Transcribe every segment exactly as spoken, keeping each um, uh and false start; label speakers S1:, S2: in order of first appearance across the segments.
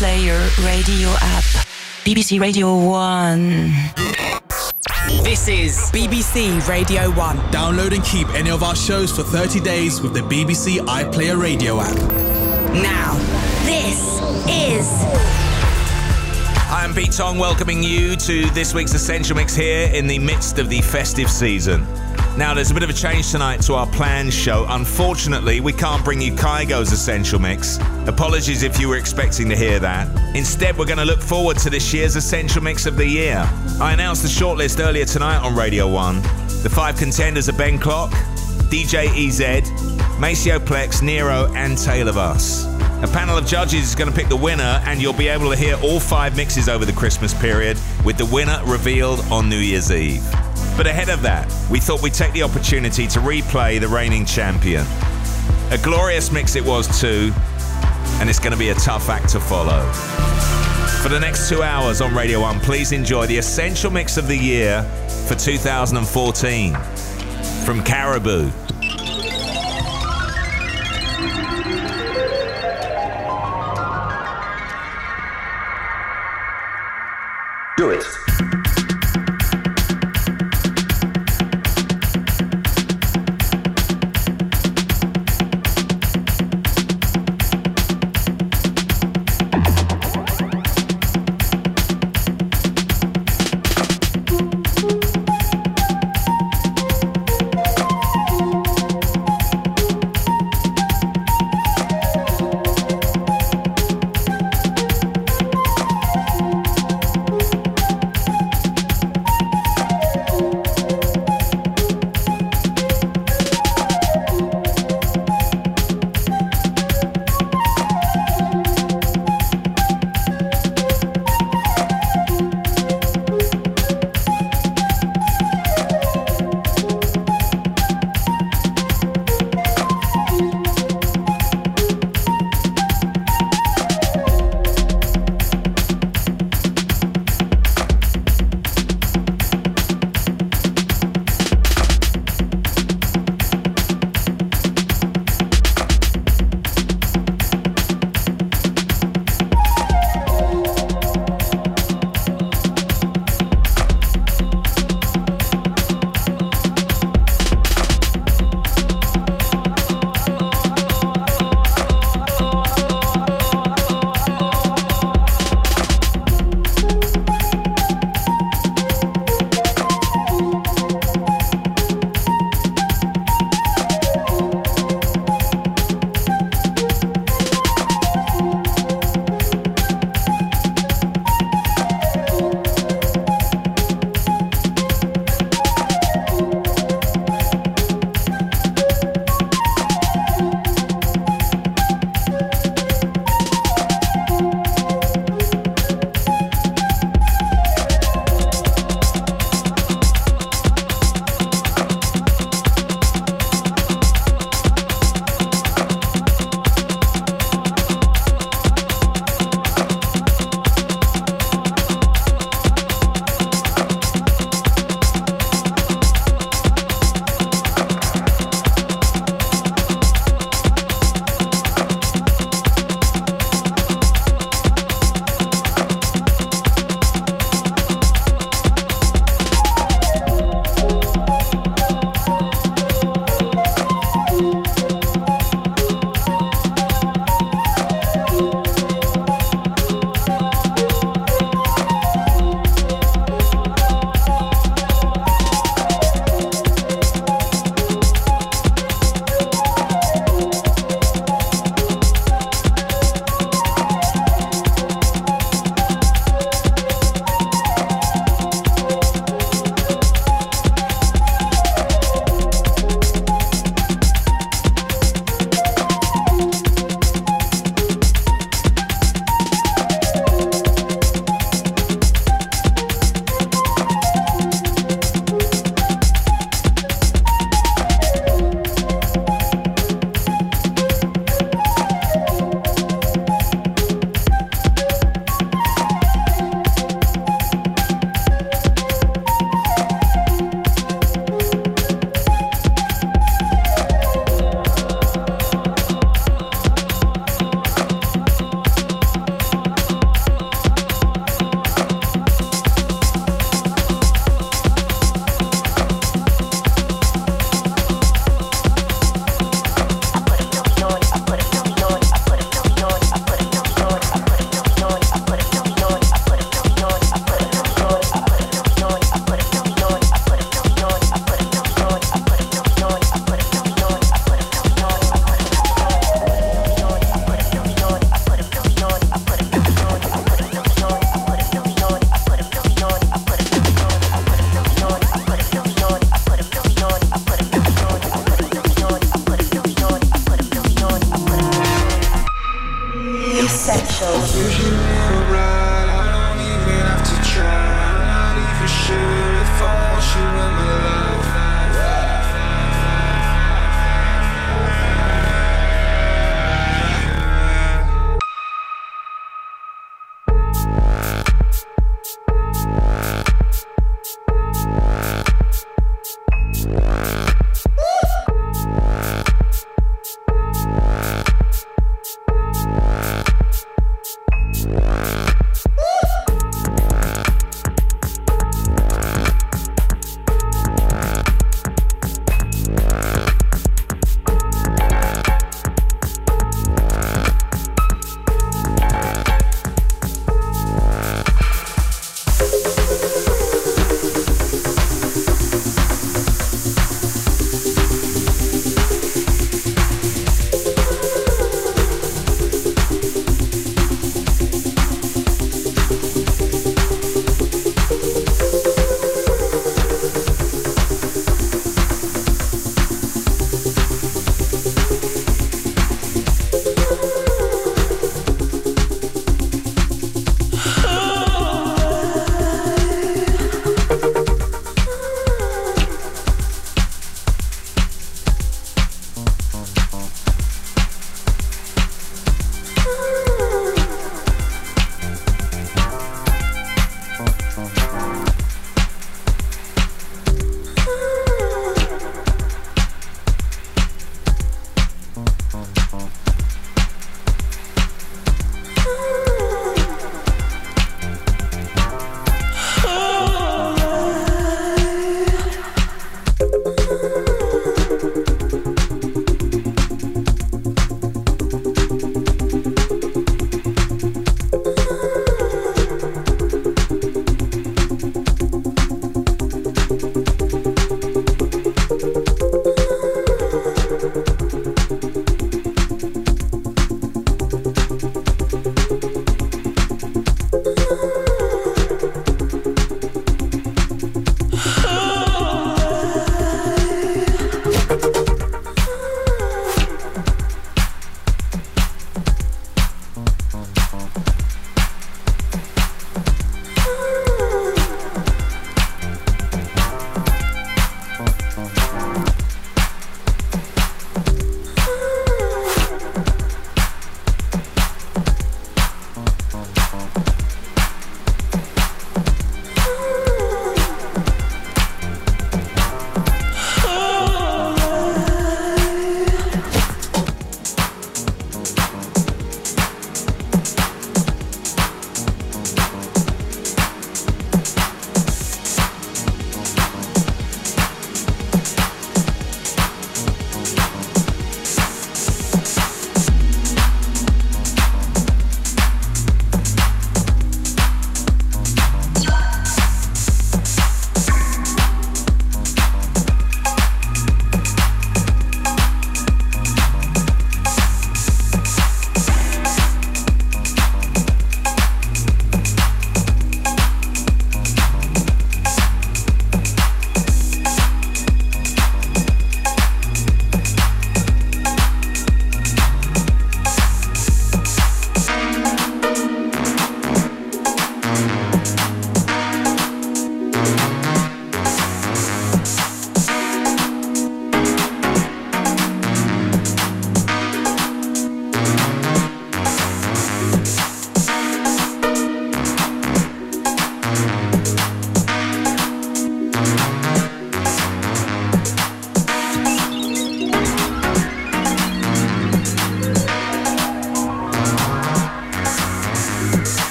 S1: iPlayer radio app. B B C Radio one.
S2: This is B B C Radio one.
S3: Download and keep any of our shows for thirty days with the B B C iPlayer radio app.
S2: Now, this is...
S4: I am Pete Tong, welcoming you to this week's Essential Mix here in the midst of the festive season. Now, there's a bit of a change tonight to our planned show. Unfortunately, we can't bring you Kygo's Essential Mix. Apologies if you were expecting to hear that. Instead, we're going to look forward to this year's Essential Mix of the Year. I announced the shortlist earlier tonight on Radio one. The five contenders are Ben Clock, D J E Z, Maceo Plex, Nero, and Tale of Us. A panel of judges is going to pick the winner, and you'll be able to hear all five mixes over the Christmas period, with the winner revealed on New Year's Eve. But ahead of that, we thought we'd take the opportunity to replay the reigning champion. A glorious mix it was too, and it's going to be a tough act to follow. For the next two hours on Radio one, please enjoy the Essential Mix of the Year for two thousand fourteen from Caribou.
S5: Do it.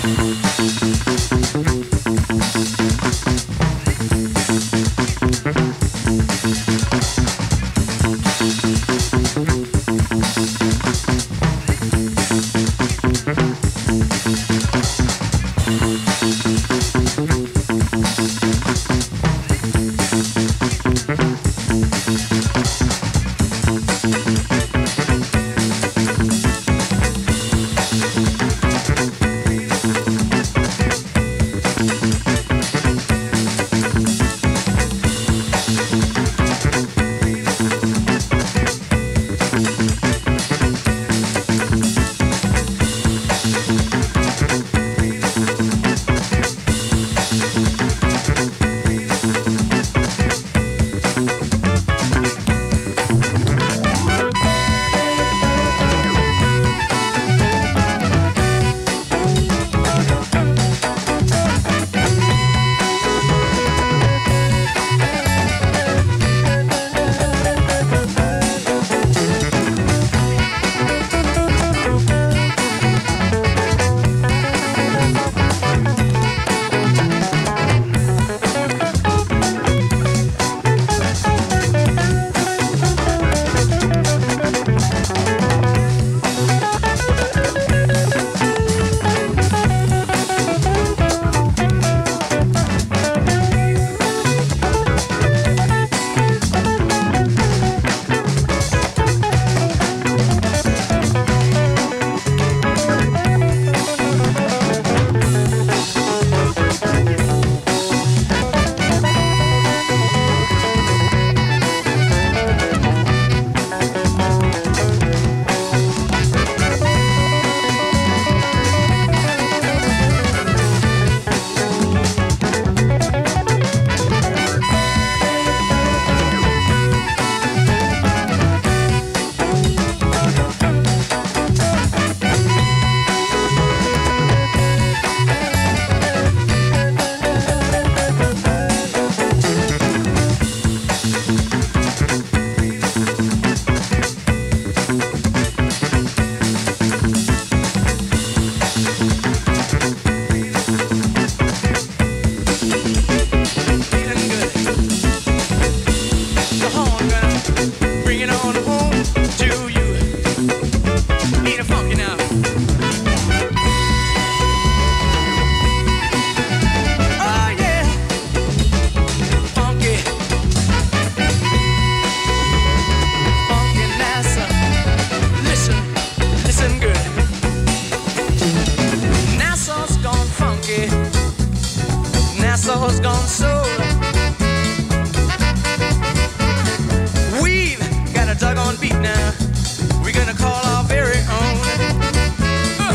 S6: Nassau's gone soul. We've got a doggone beat now. We're gonna call our very own. Uh.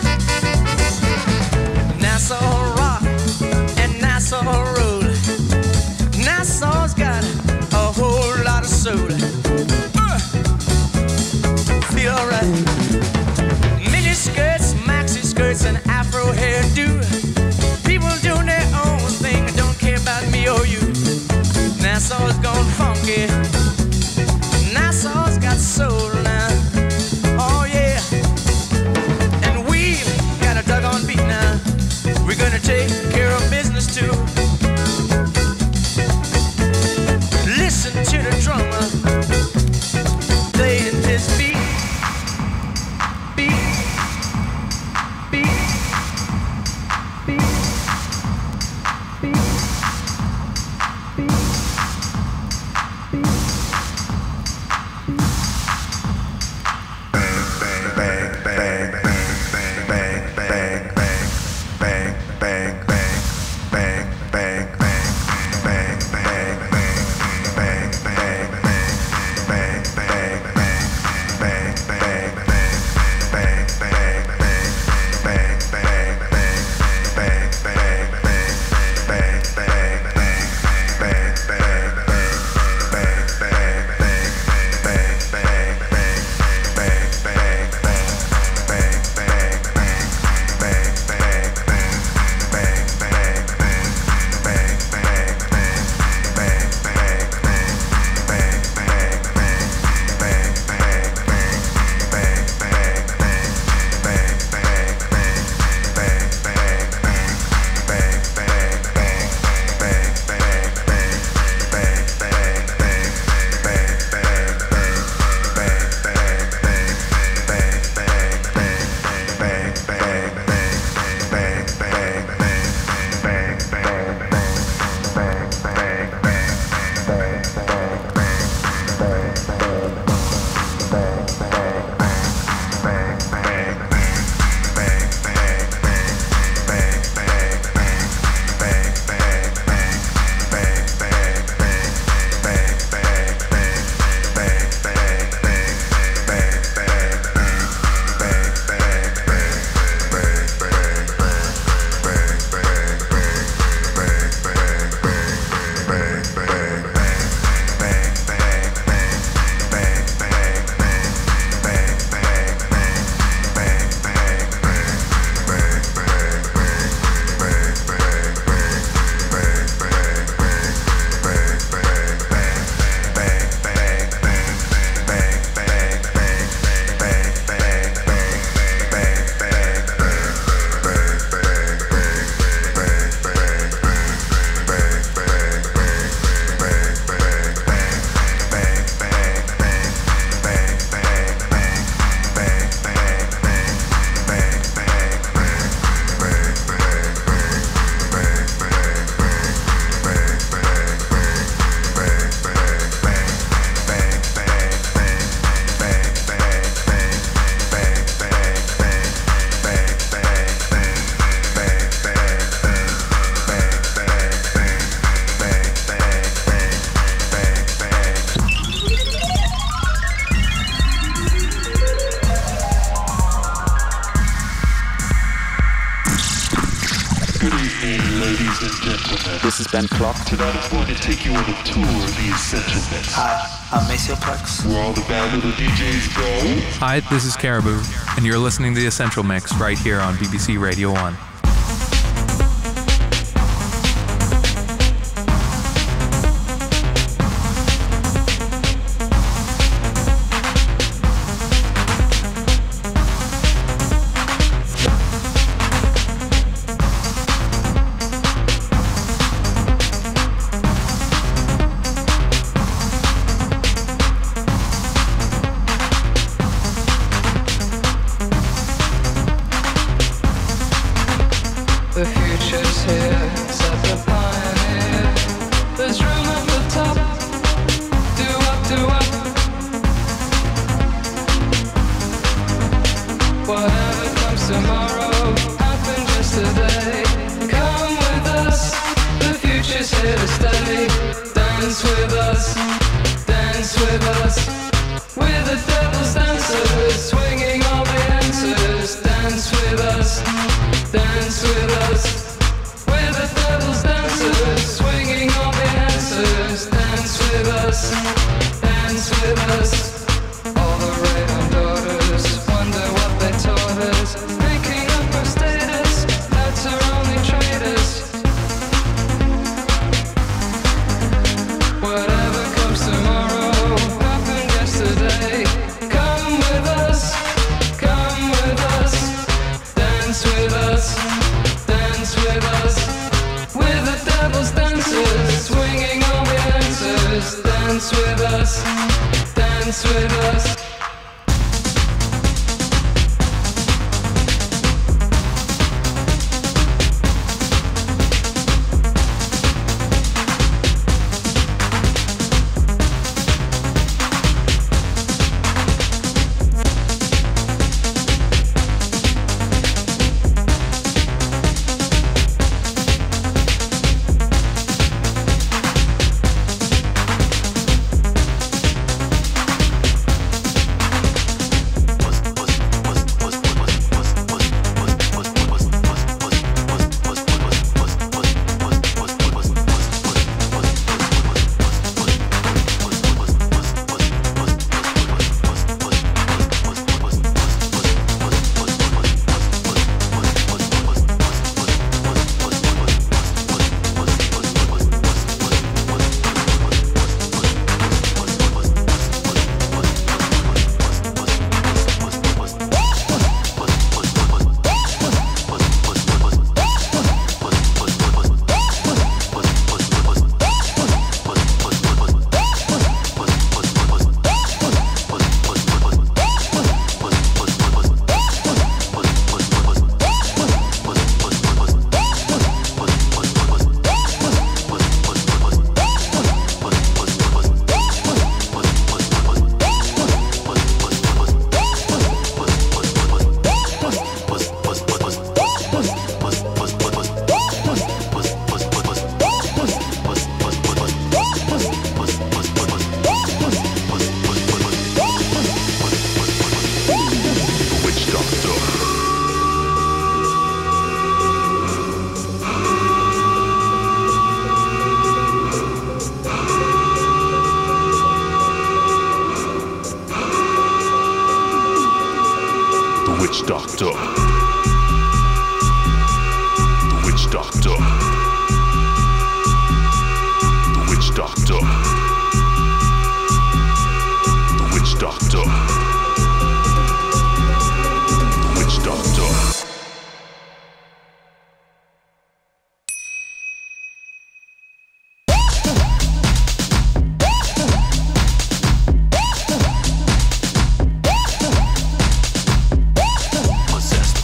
S6: Nassau rock and Nassau roll. Nassau's got a whole lot of soul. Uh. Feel alright. Mini skirts, maxi skirts, and Afro hairdo. People doing their own thing and don't care about me or you. Nassau's gone funky. Nassau's got soul now. Oh yeah. And we've got a doggone beat now. We're gonna take care of business too. Listen to the drummer playing his beat. Beat. Beat. Beat. Beat. Beat. Beat.
S7: Good evening, ladies and gentlemen.
S8: This is Ben Clock.
S7: Tonight I'm going to take you on a tour of the Essential Mix.
S9: Hi, I'm Maceo Plex.
S7: Where all the bad little D Js go.
S10: Hi, this is Caribou, and you're listening to The Essential Mix right here on B B C Radio one.
S11: Possessed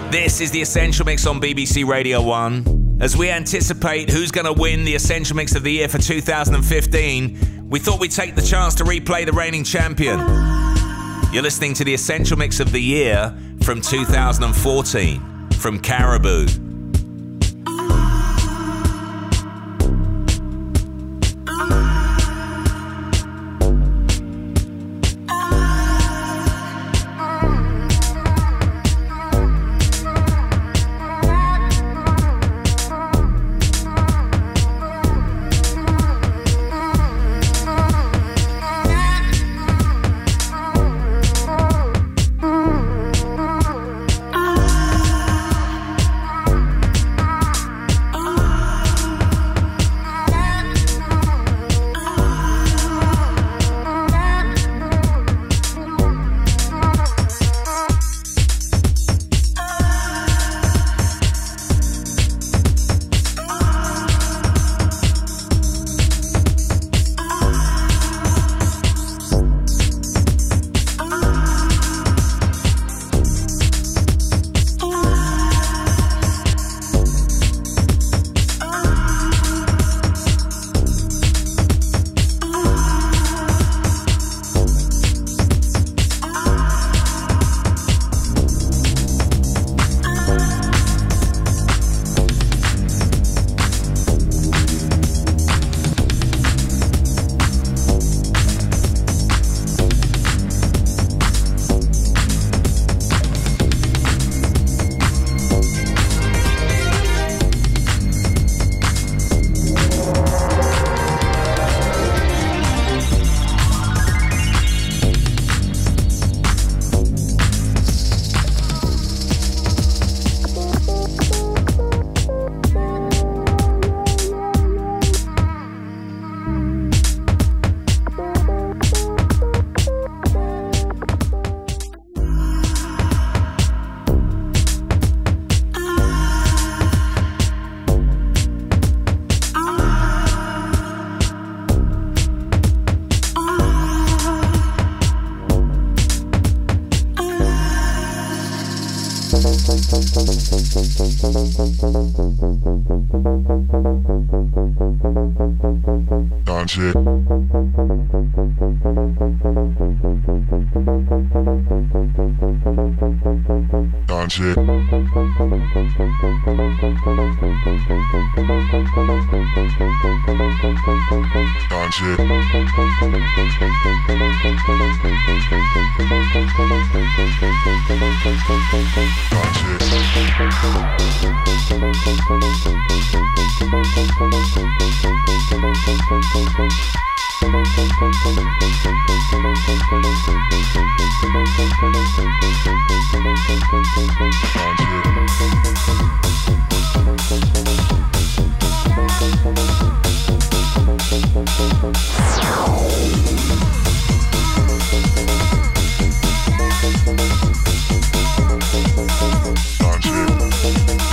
S4: This is the Essential Mix on B B C Radio one. As we anticipate who's going to win the Essential Mix of the Year for two thousand fifteen, we thought we'd take the chance to replay the reigning champion. You're listening to the Essential Mix of the Year from two thousand fourteen, from Caribou.
S8: Dance. Dance. Dance.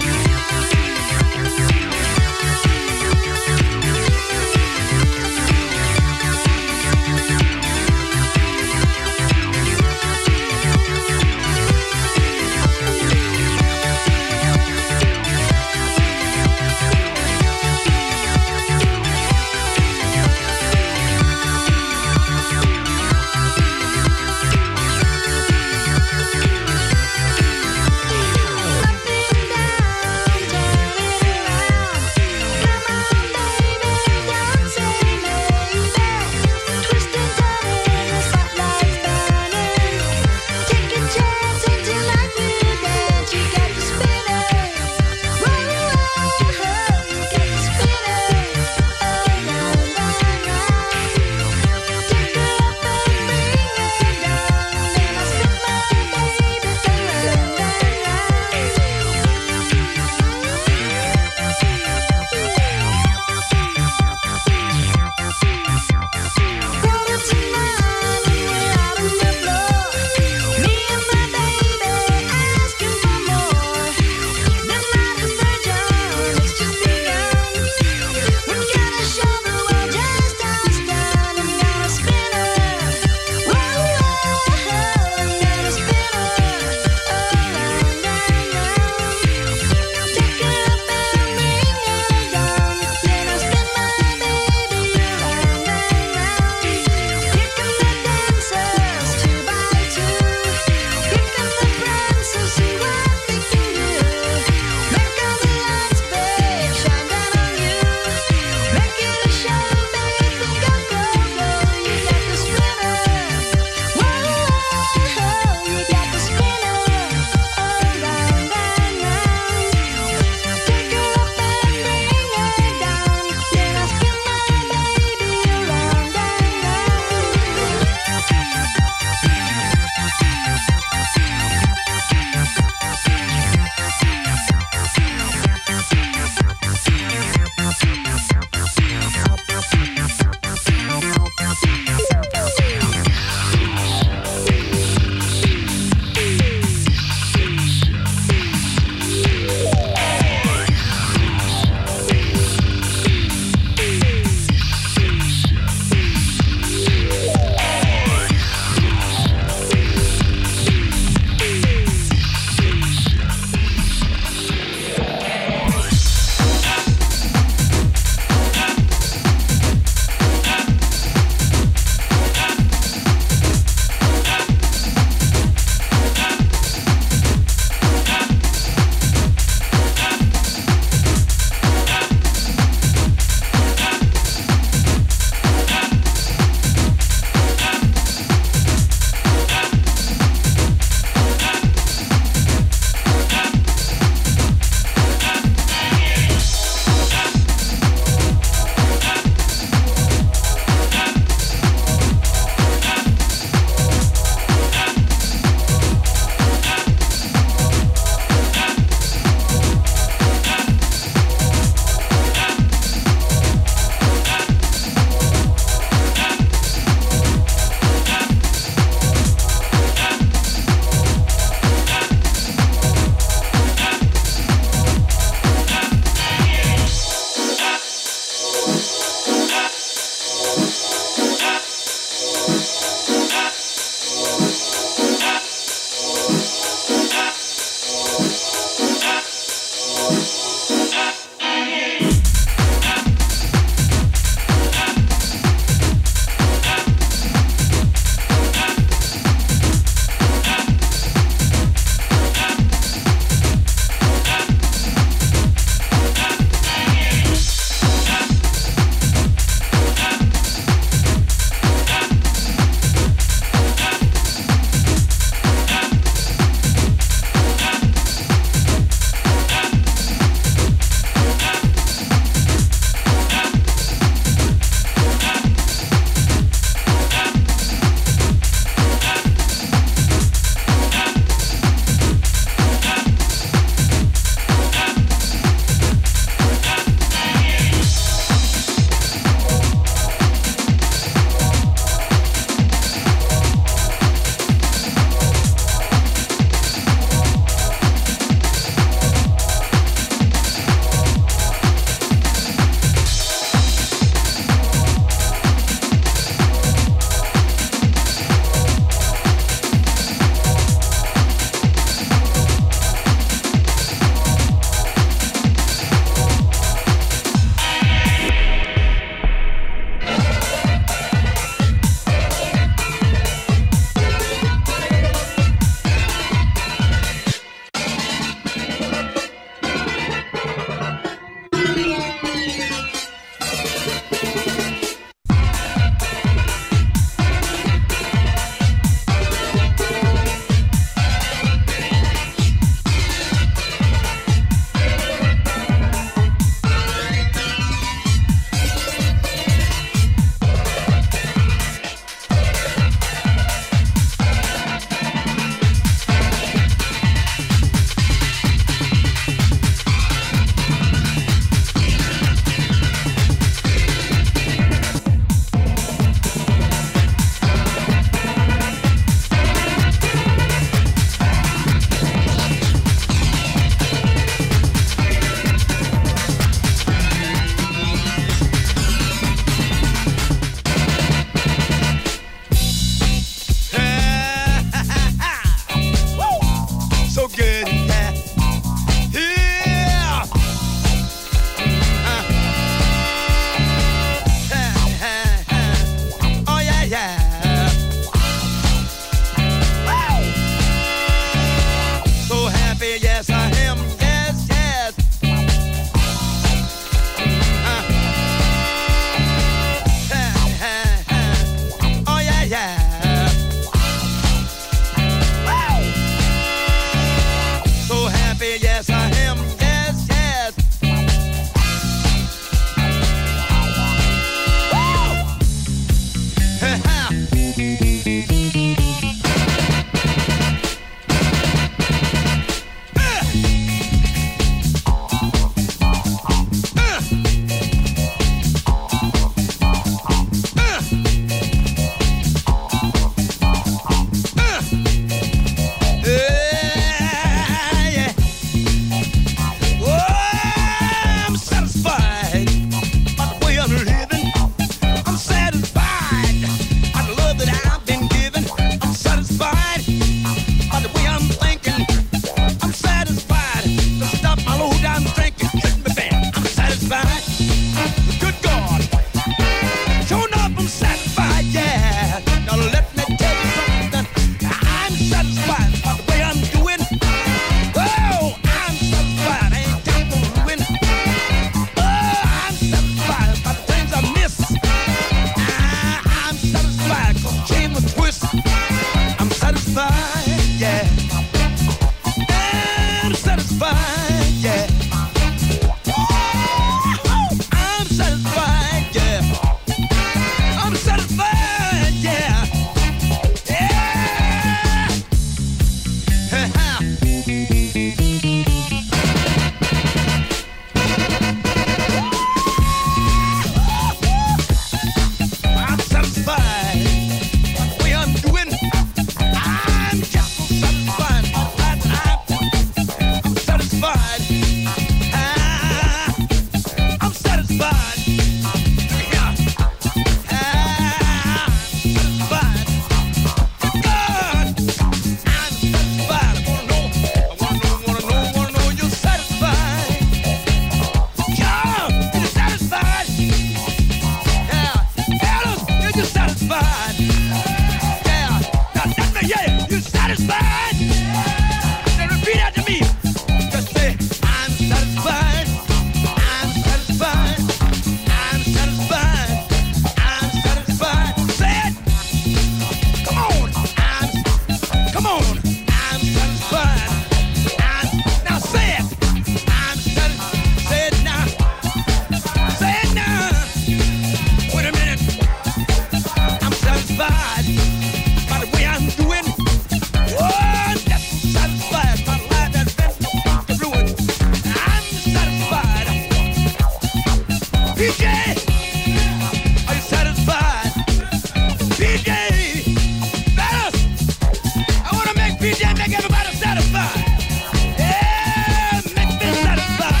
S6: P J, are you satisfied? P J, fellas, I want to make P J make everybody satisfied. Yeah, make me satisfied.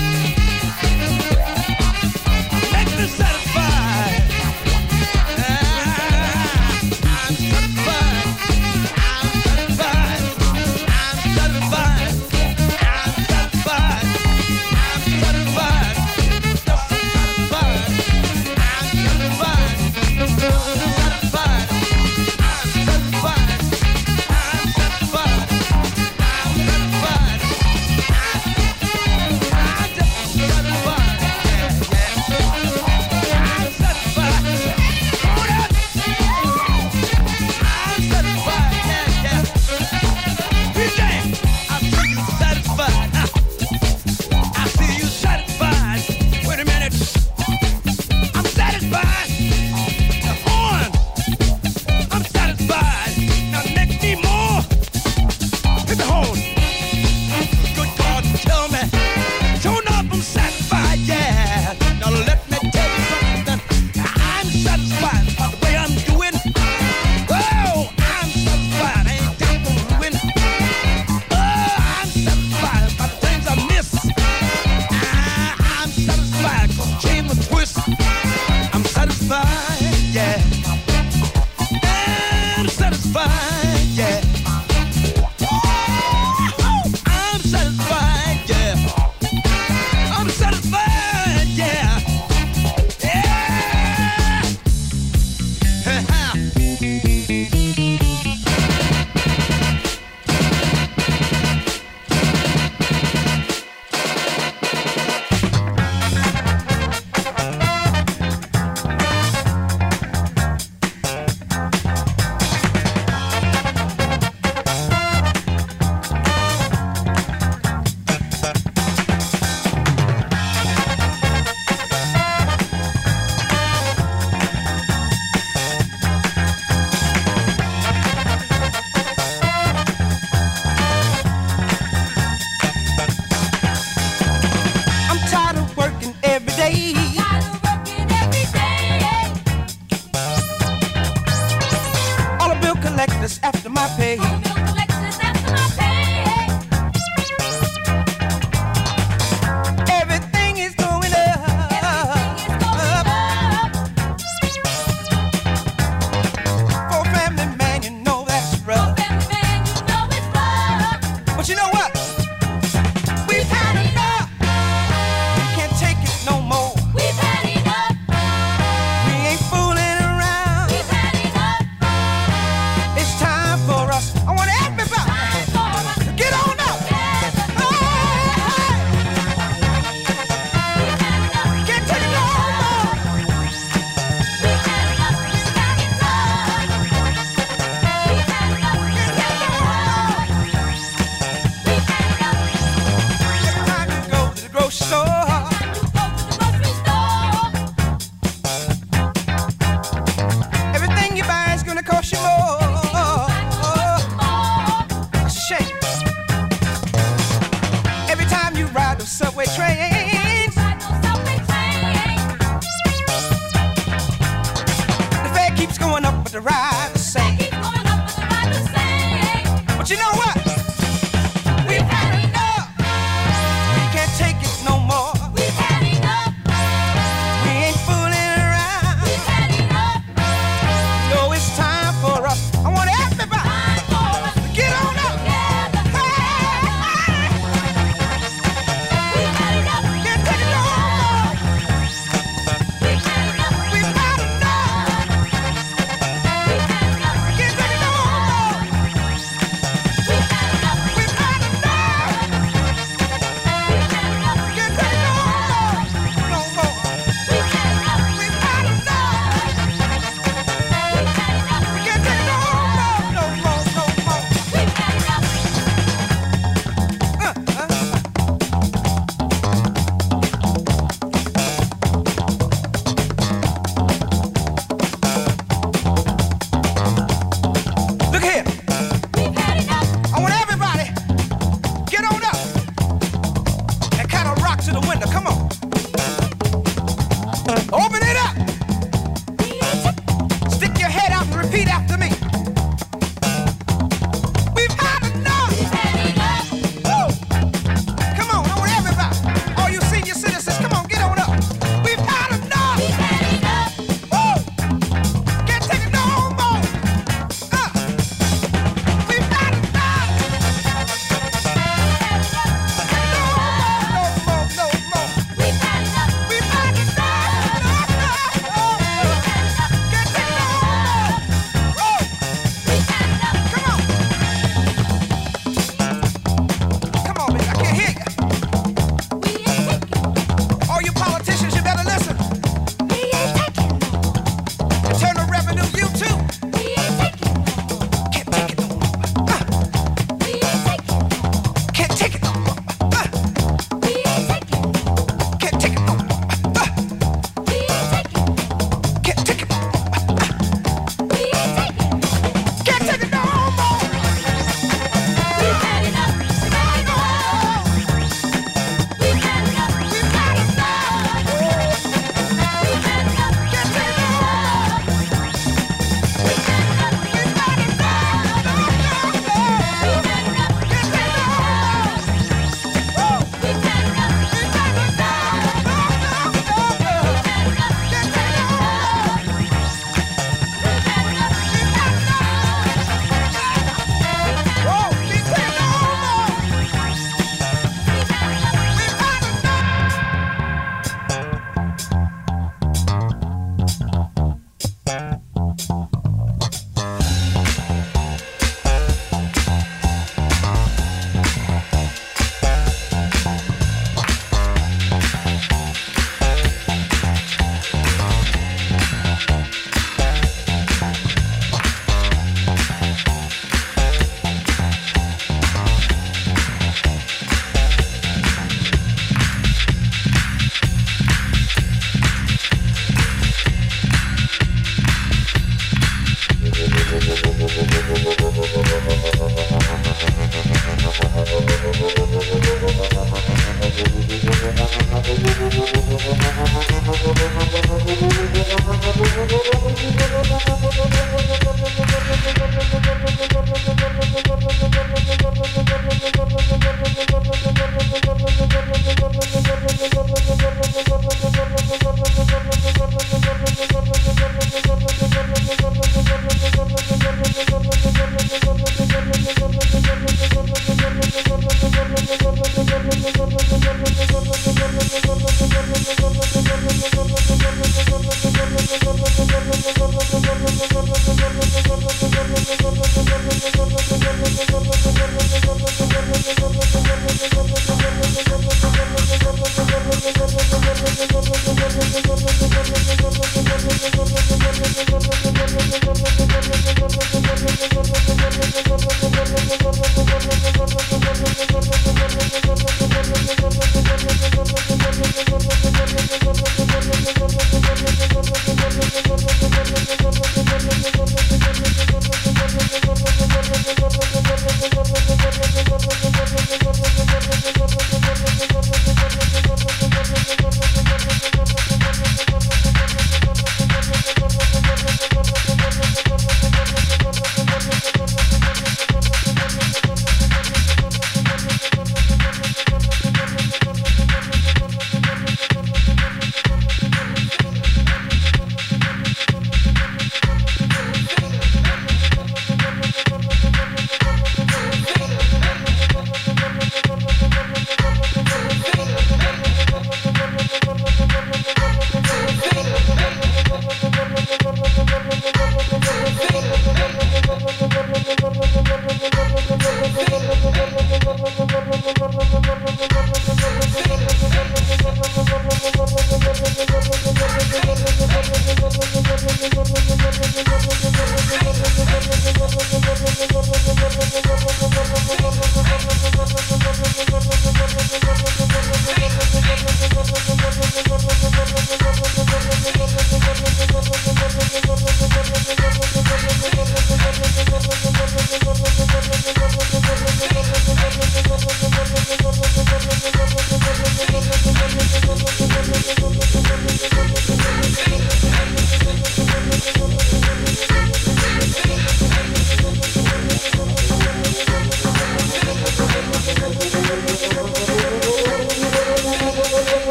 S6: Make me satisfied. Ah, I'm satisfied. I'm satisfied. I'm satisfied. I'm satisfied. I'm satisfied. Just satisfied. I'm satisfied. I'm satisfied. I'm satisfied. I'm satisfied. I'm satisfied. I'm just satisfied. Yeah, yeah. I'm satisfied. Hold up. I'm satisfied. Yeah, yeah. P J, I see you satisfied. I see you satisfied. Wait a minute. I'm satisfied. The horn. I'm satisfied. Now make me more. Hit the horn. Good God, tell me. Sure enough, I'm satisfied. Yeah. Now let me tell you something. I'm satisfied by the way I'm doing. Oh, I'm satisfied. I ain't got no ruin. Oh, I'm satisfied by the things I miss. Ah, I'm satisfied 'cause change the twist. I'm satisfied, yeah. I'm satisfied, yeah. I'm satisfied, yeah. I'm satisfied, yeah. Yeah. I'm tired of working every day. All the bill collectors after my pay. Everything is going up. For a family man, you know that's rough. But you know what? We've had enough. We can't take it no more. We ain't fooling around. It's time for us. I want everybody to get on up. Hey, can't take it no more. Every time you go to the grocery store, everything you buy is gonna cost you more. It's a shame. Every time you ride the subway trains, the fare keeps going up, but the ride the same. But you know what? We've had enough. We can't take it no more. We ain't fooling around. No, it's time for us. I want everybody to get on up. Hey, can't take it no more. We've had enough.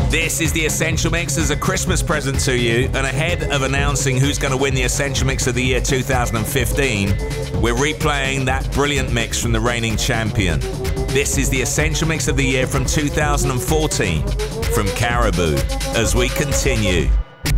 S4: This is the Essential Mix as a Christmas present to you, and ahead of announcing who's going to win the Essential Mix of the year two thousand fifteen, we're replaying that brilliant mix from the reigning champion. This is the Essential Mix of the year from two thousand fourteen from Caribou as we continue.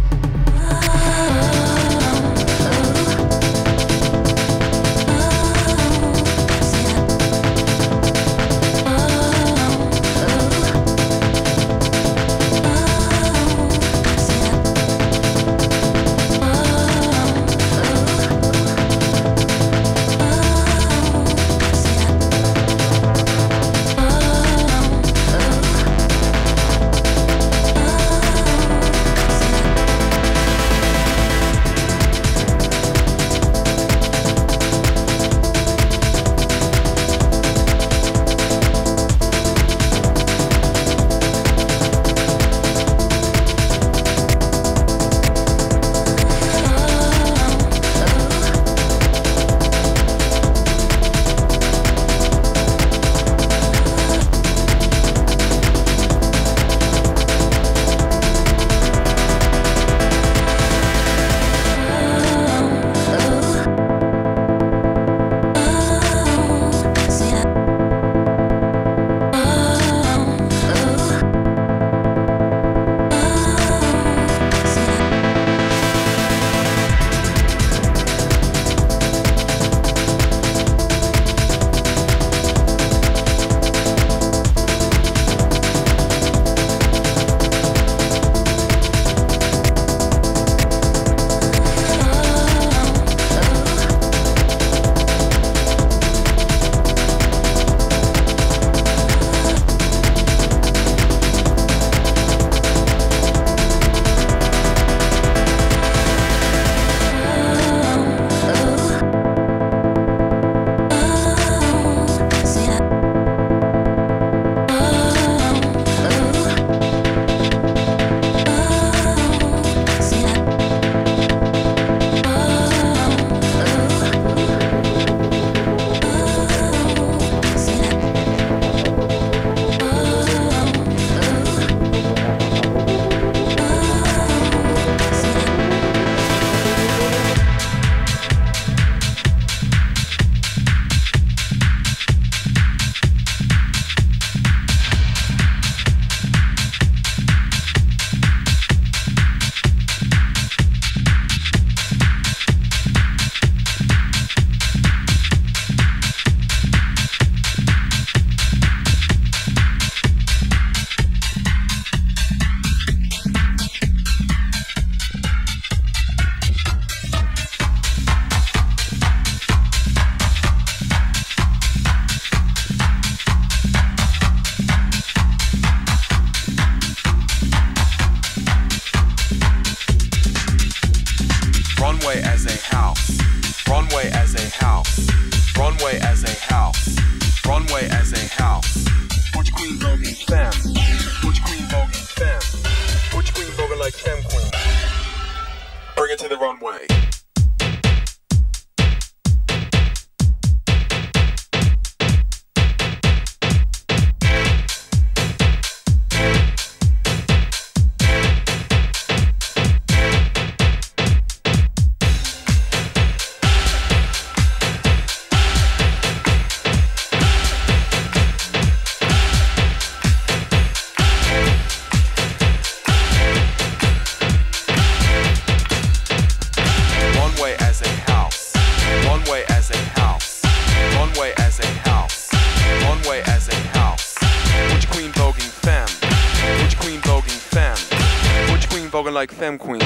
S11: Like femme queen.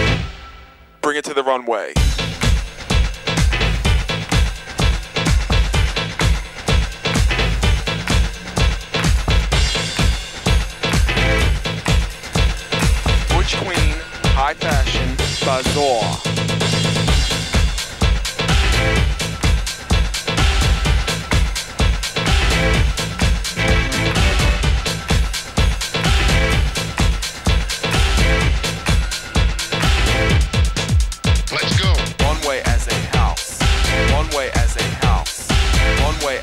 S11: Bring it to the runway. Butch queen, high fashion, bazaar.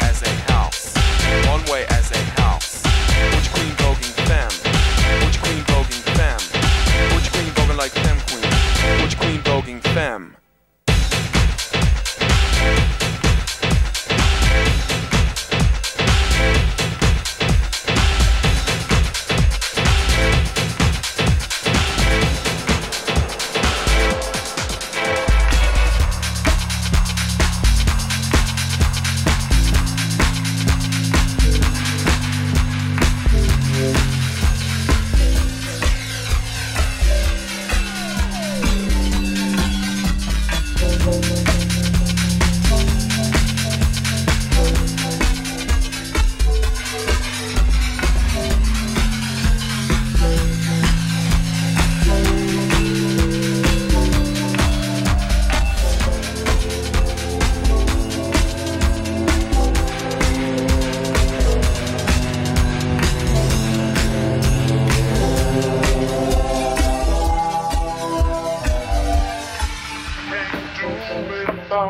S12: Queen voguing femme, Butch queen voguing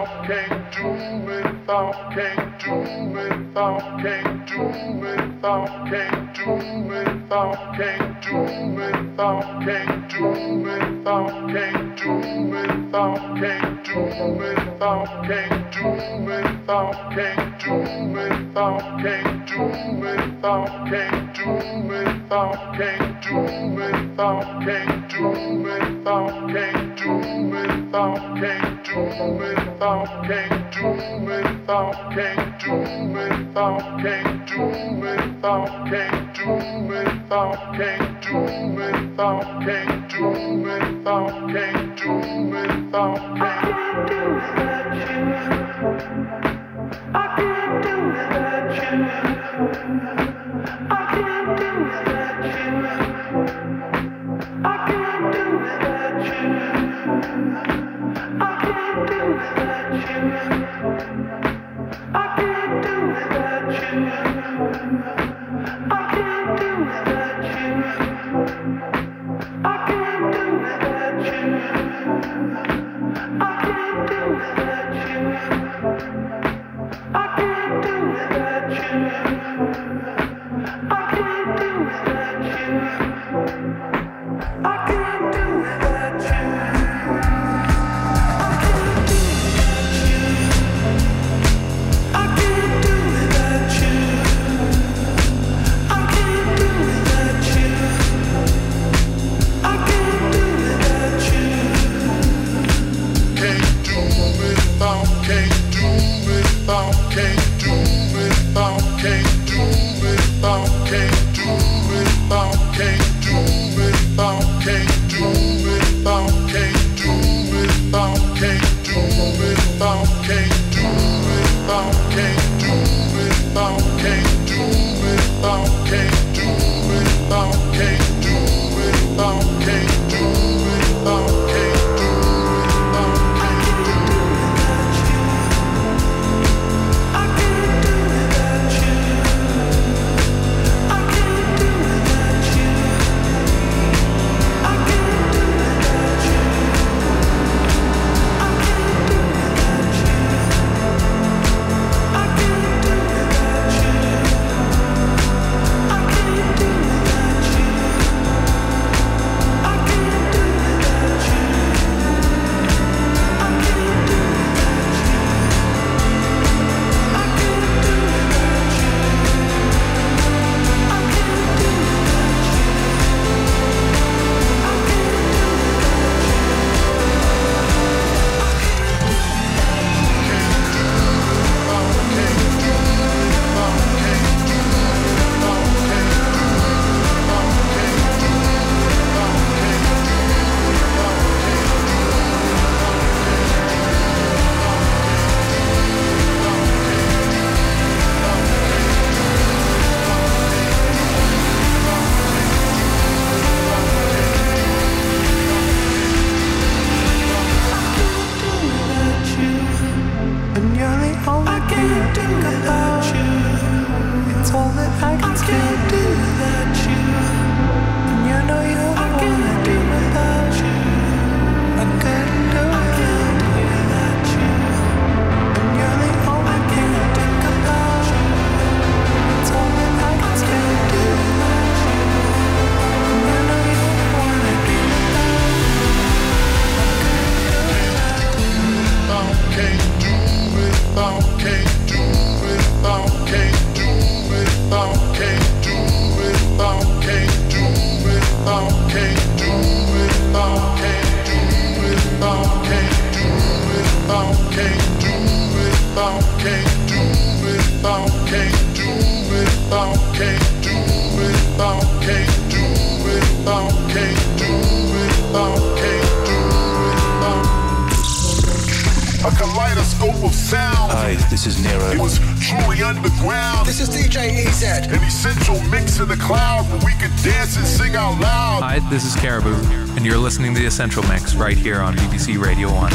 S12: Hi, this is Nero.
S13: It was truly underground.
S14: This is D J E Z.
S13: An essential mix in the cloud where we could dance and sing out loud.
S10: Hi, this is Caribou, and you're listening to the Essential Mix right here on B B C Radio one.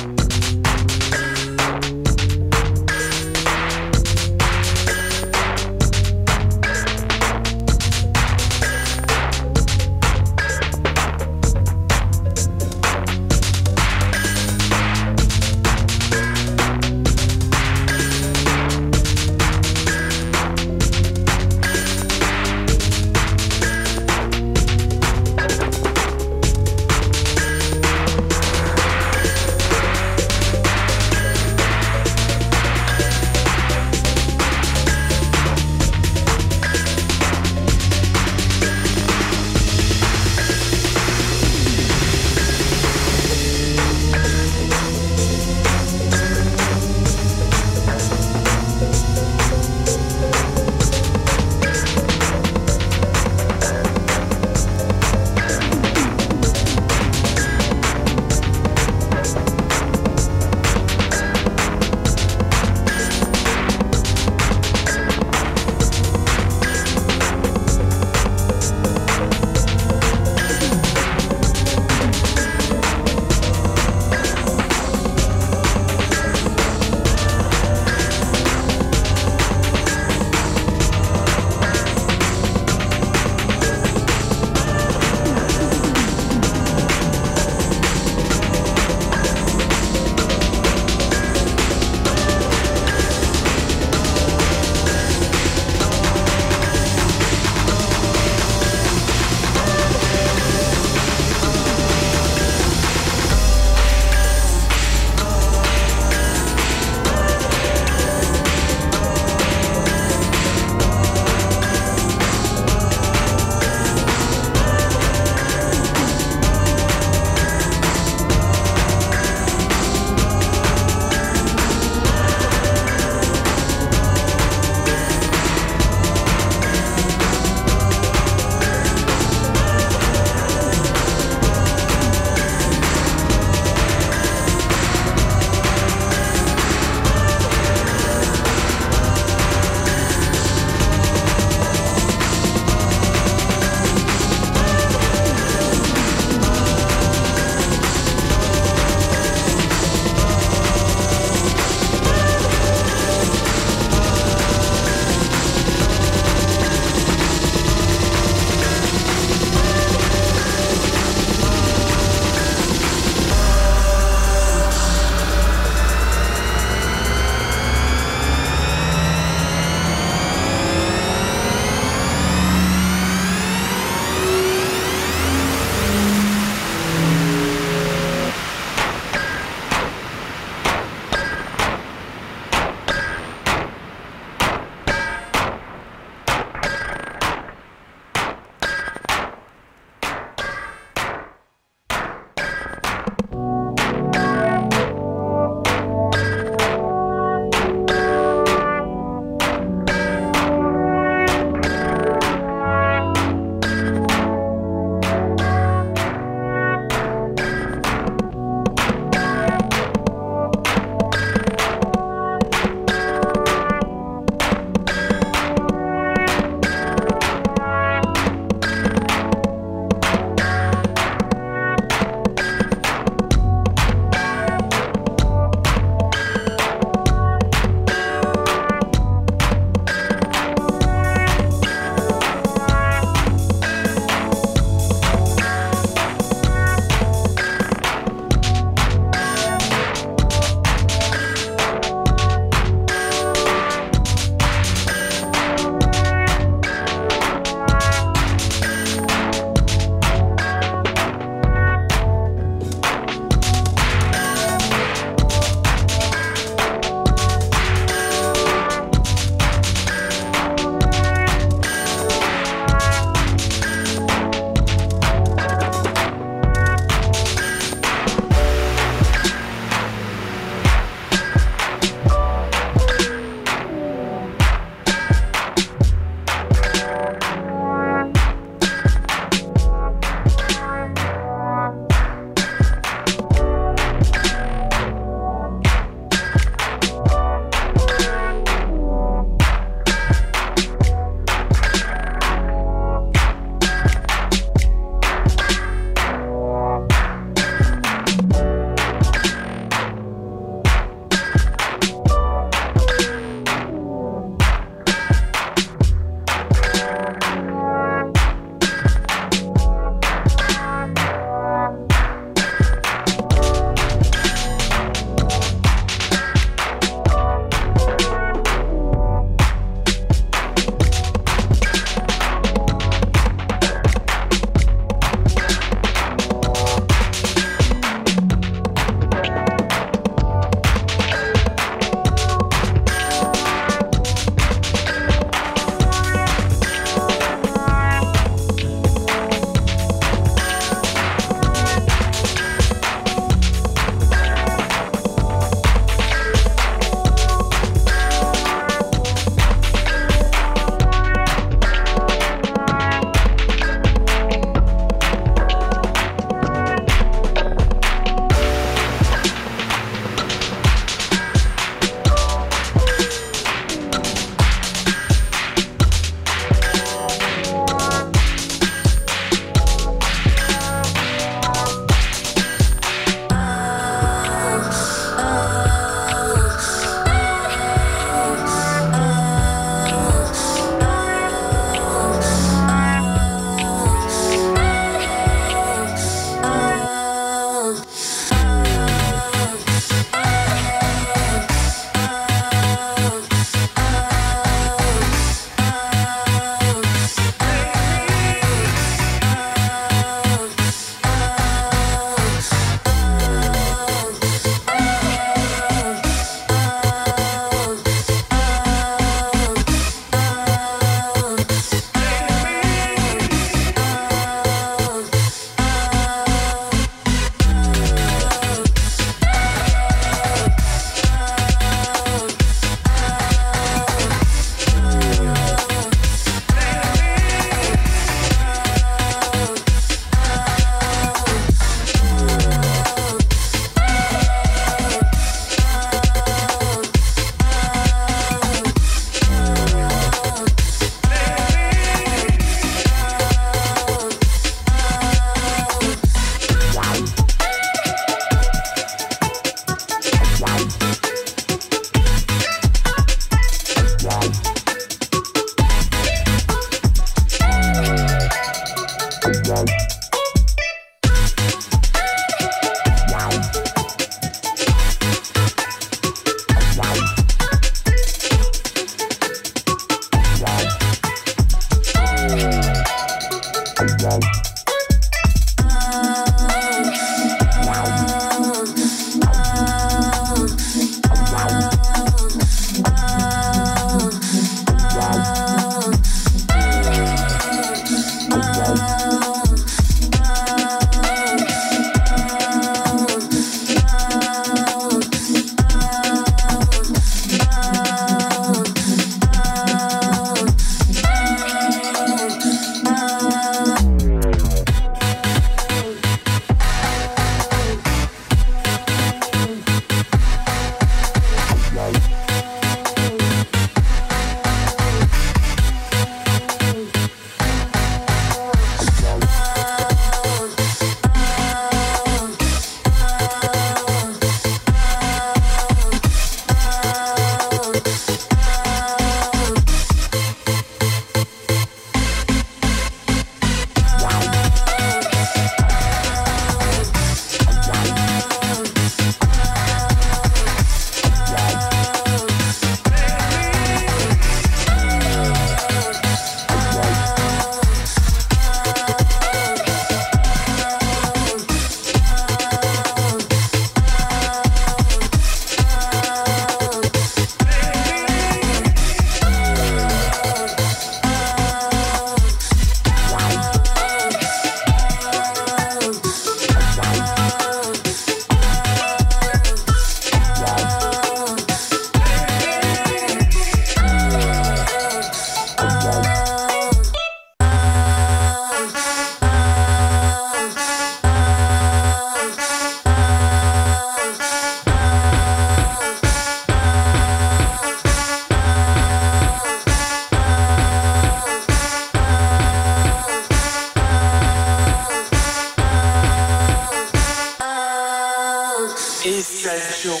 S6: Essential.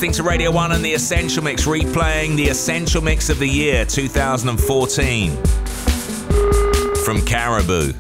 S4: listening to Radio one and The Essential Mix, replaying the Essential Mix of the year two thousand fourteen from Caribou.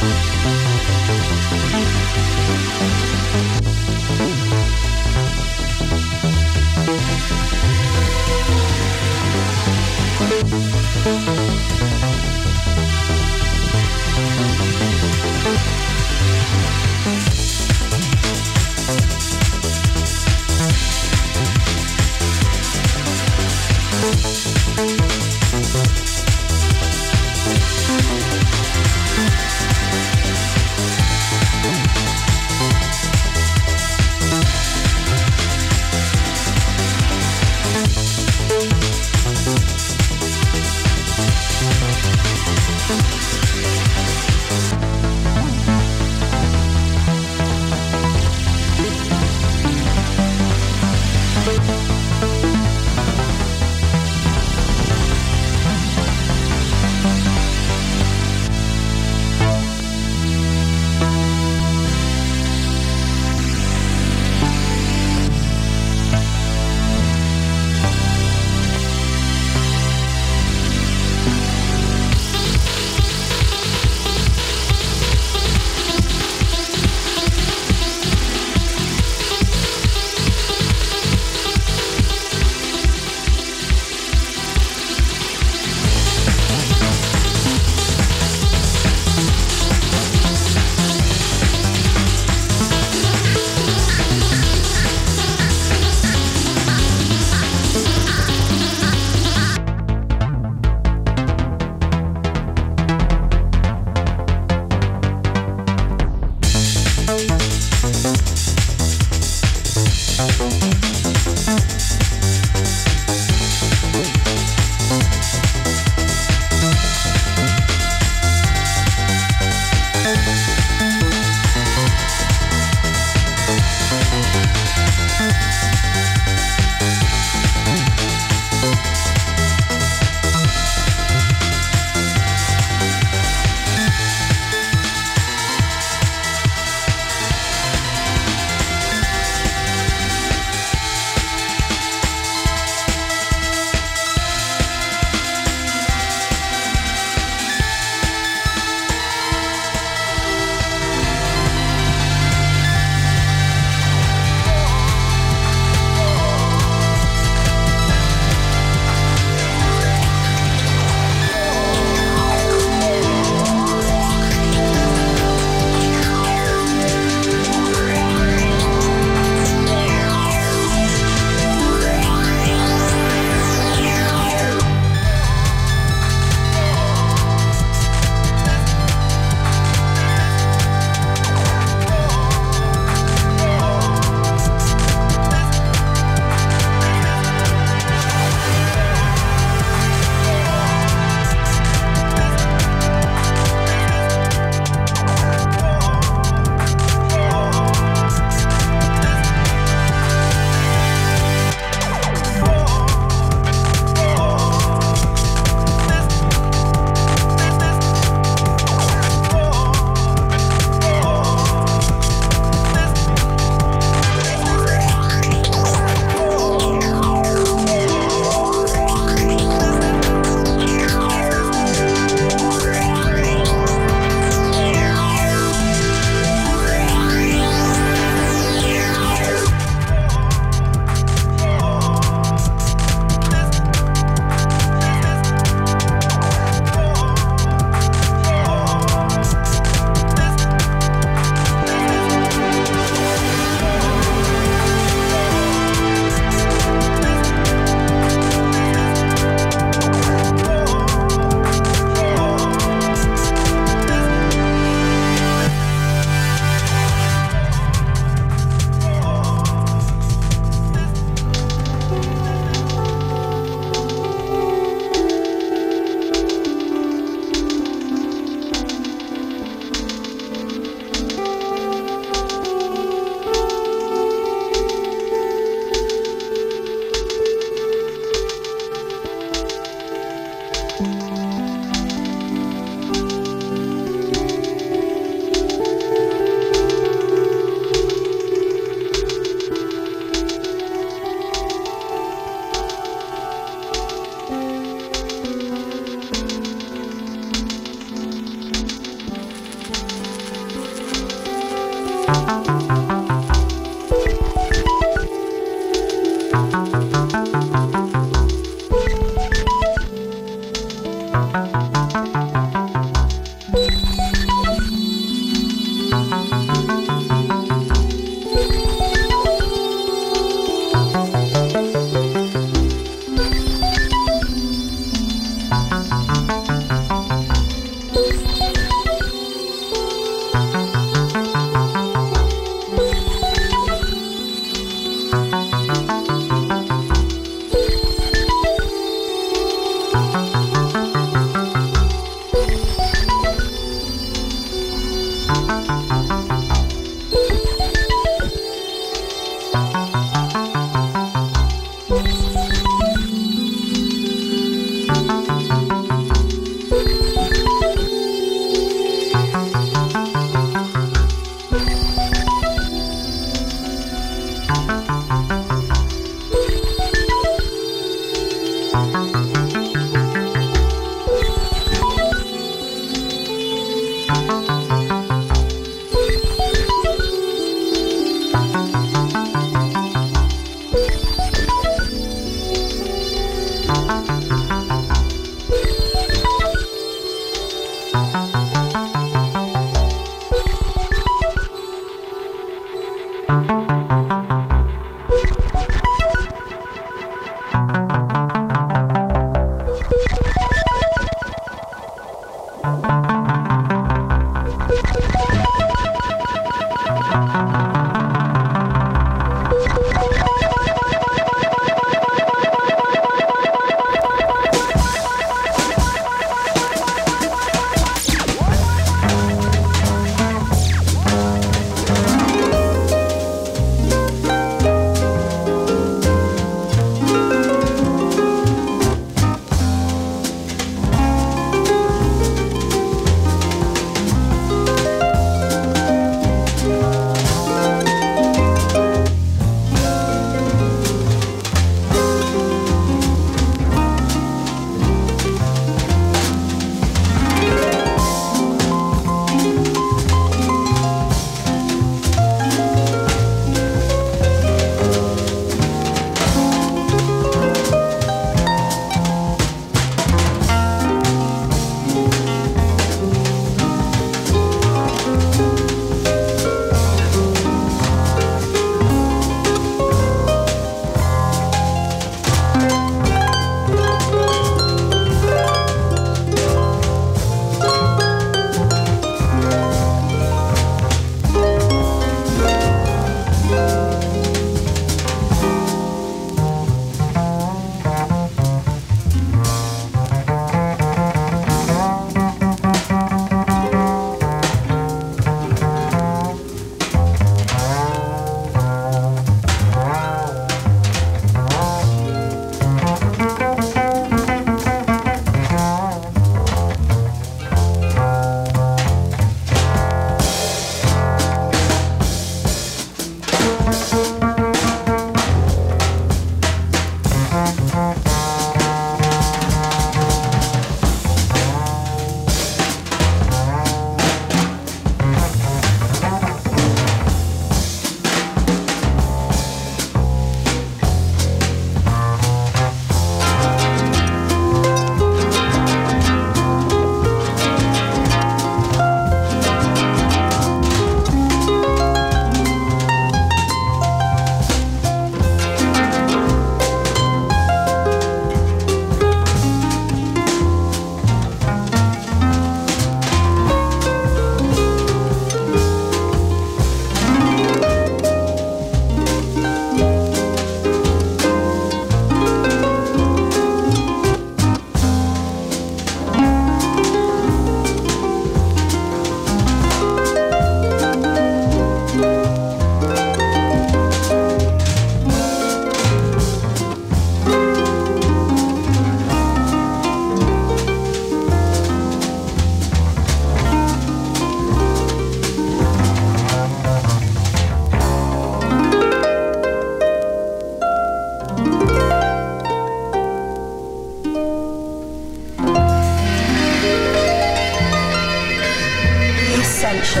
S12: Essential.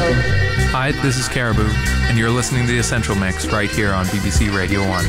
S10: Hi, this is Caribou, and you're listening to The Essential Mix right here on B B C Radio one.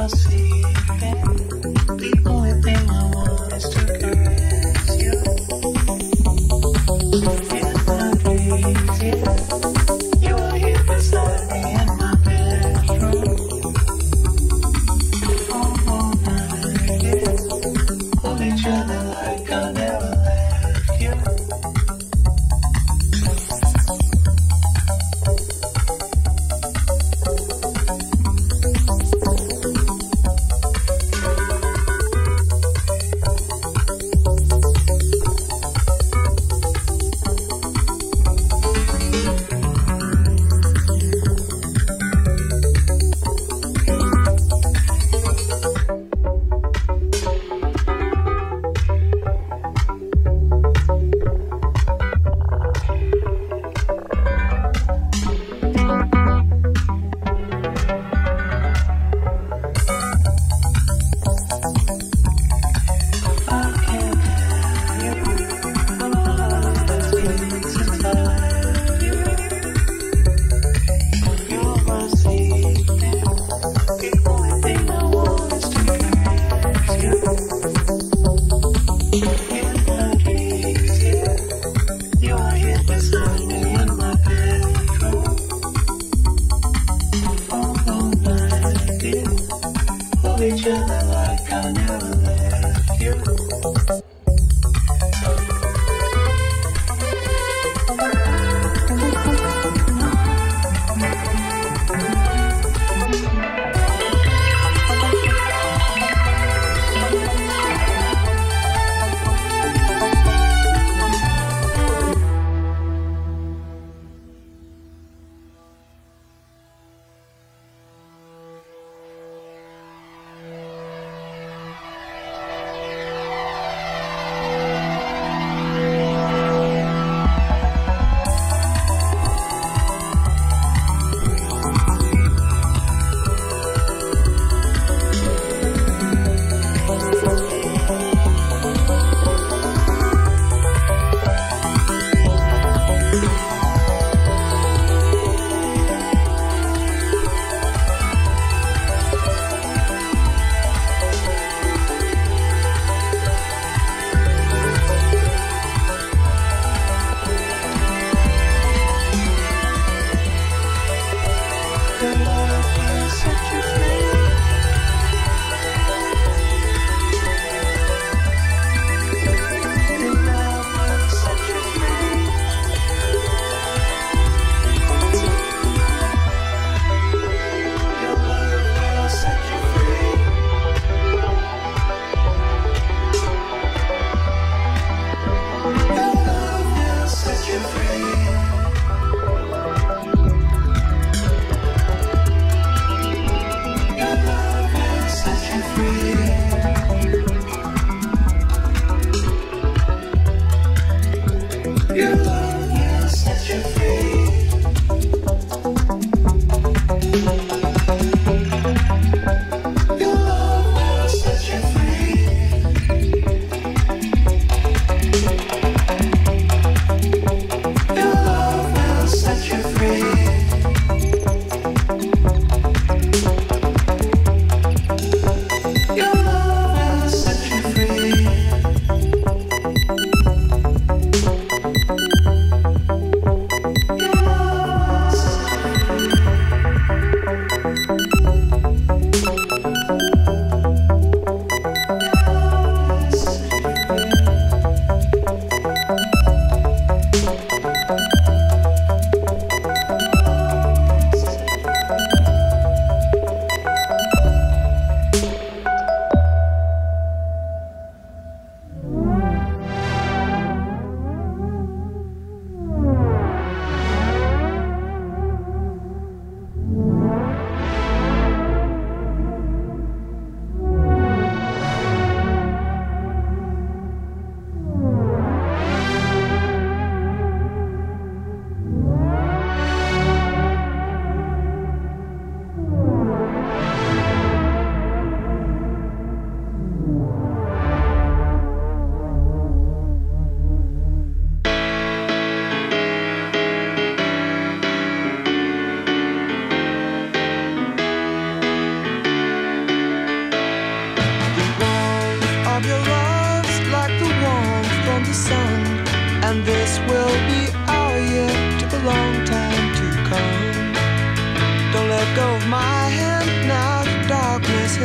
S6: You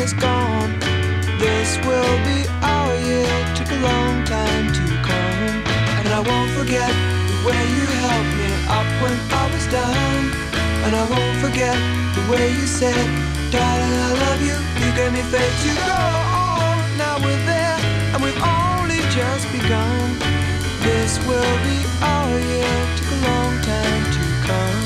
S6: just gone. This will be our year. Took a long time to come, and I won't forget the way you helped me up when I was down. And I won't forget the way you said, darling, I love you. You gave me faith to go on. Now we're there, and we've only just begun. This will be our year. Took a long time to come.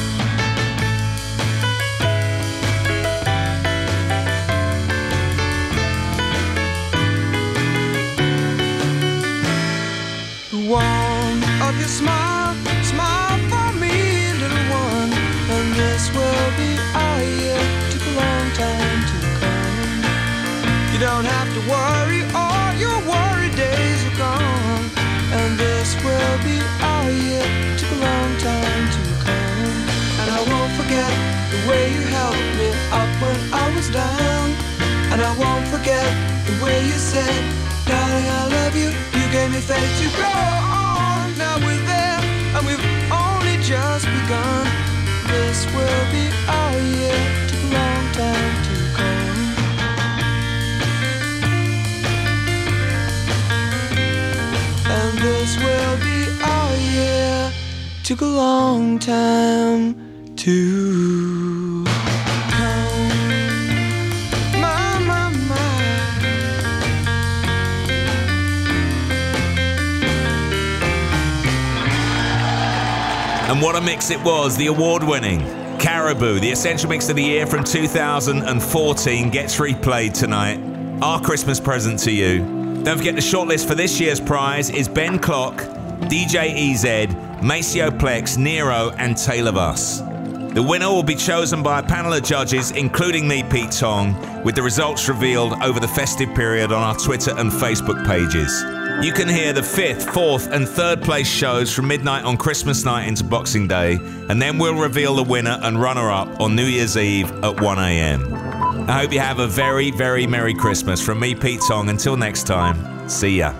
S6: One of your smile, smile for me, little one. And this will be our year. Took a long time to come. You don't have to worry, all your worry days are gone. And this will be our year. Took a long time to come. And I won't forget the way you helped me up when I was down. And I won't forget the way you said, darling, I love you. You gave me faith to go on. Now we're there, and we've only just begun. This will be our year. Took a long time to come. And this will be our year. Took a long time to come. My, my, my.
S4: And what a mix it was, the award-winning Caribou, the Essential Mix of the Year from two thousand fourteen, gets replayed tonight. Our Christmas present to you. Don't forget the shortlist for this year's prize is Ben Clock, D J E Z, Maceo Plex, Nero, and Tale of Us. The winner will be chosen by a panel of judges, including me, Pete Tong, with the results revealed over the festive period on our Twitter and Facebook pages. You can hear the fifth, fourth, and third place shows from midnight on Christmas night into Boxing Day, and then we'll reveal the winner and runner-up on New Year's Eve at one a m. I hope you have a very, very Merry Christmas from me, Pete Tong. Until next time, see ya.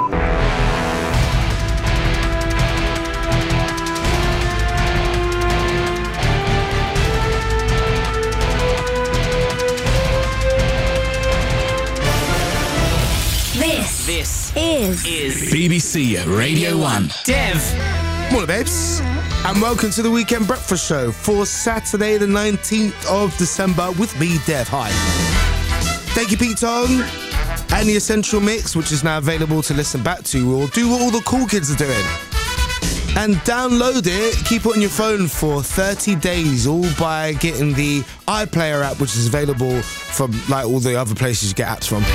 S2: This, this is, is
S3: B B C Radio one.
S2: Dev.
S12: Morning, babes. And welcome to the Weekend Breakfast Show for Saturday, the nineteenth of December, with me, Dev. Hi. Thank you, Pete Tong. And the Essential Mix, which is now available to listen back to, or do what all the cool kids are doing. And download it, keep it on your phone for thirty days, all by getting the iPlayer app, which is available from like all the other places you get apps from.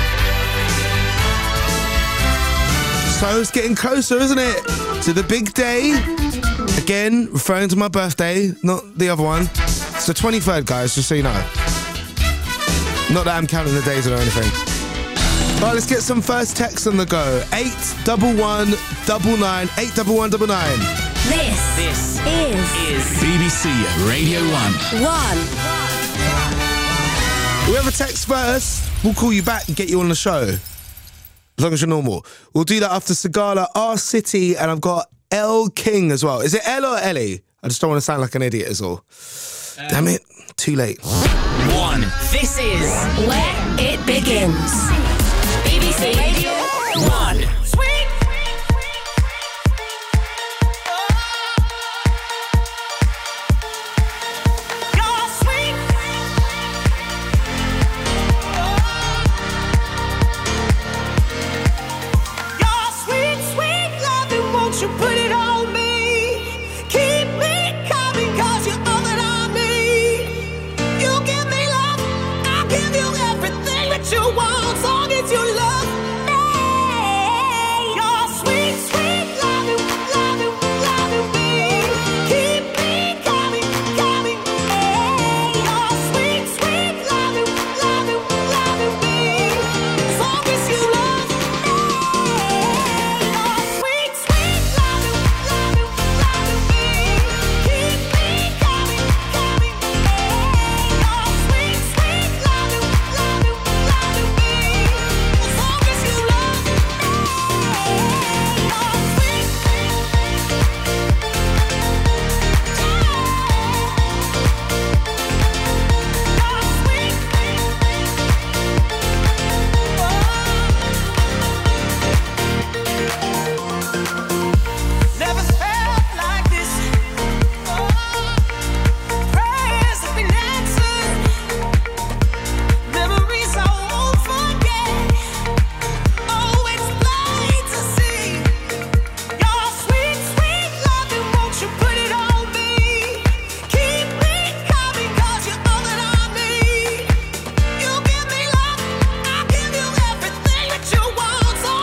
S12: So it's getting closer, isn't it, to the big day? Again, referring to my birthday, not the other one. It's the twenty-third, guys, just so you know. Not that I'm counting the days or anything. All right, let's get some first texts on the go. eight one one nine nine, eight one one nine nine.
S2: This, this is, is
S3: B B C Radio one.
S2: One.
S12: Whoever texts first, we'll call you back and get you on the show. As long as you're normal. We'll do that after Sigala, R City, and I've got L King as well. Is it L or Ellie? I just don't want to sound like an idiot is all. Um, Damn it, too late.
S2: One. This is where it begins. B B C Radio one.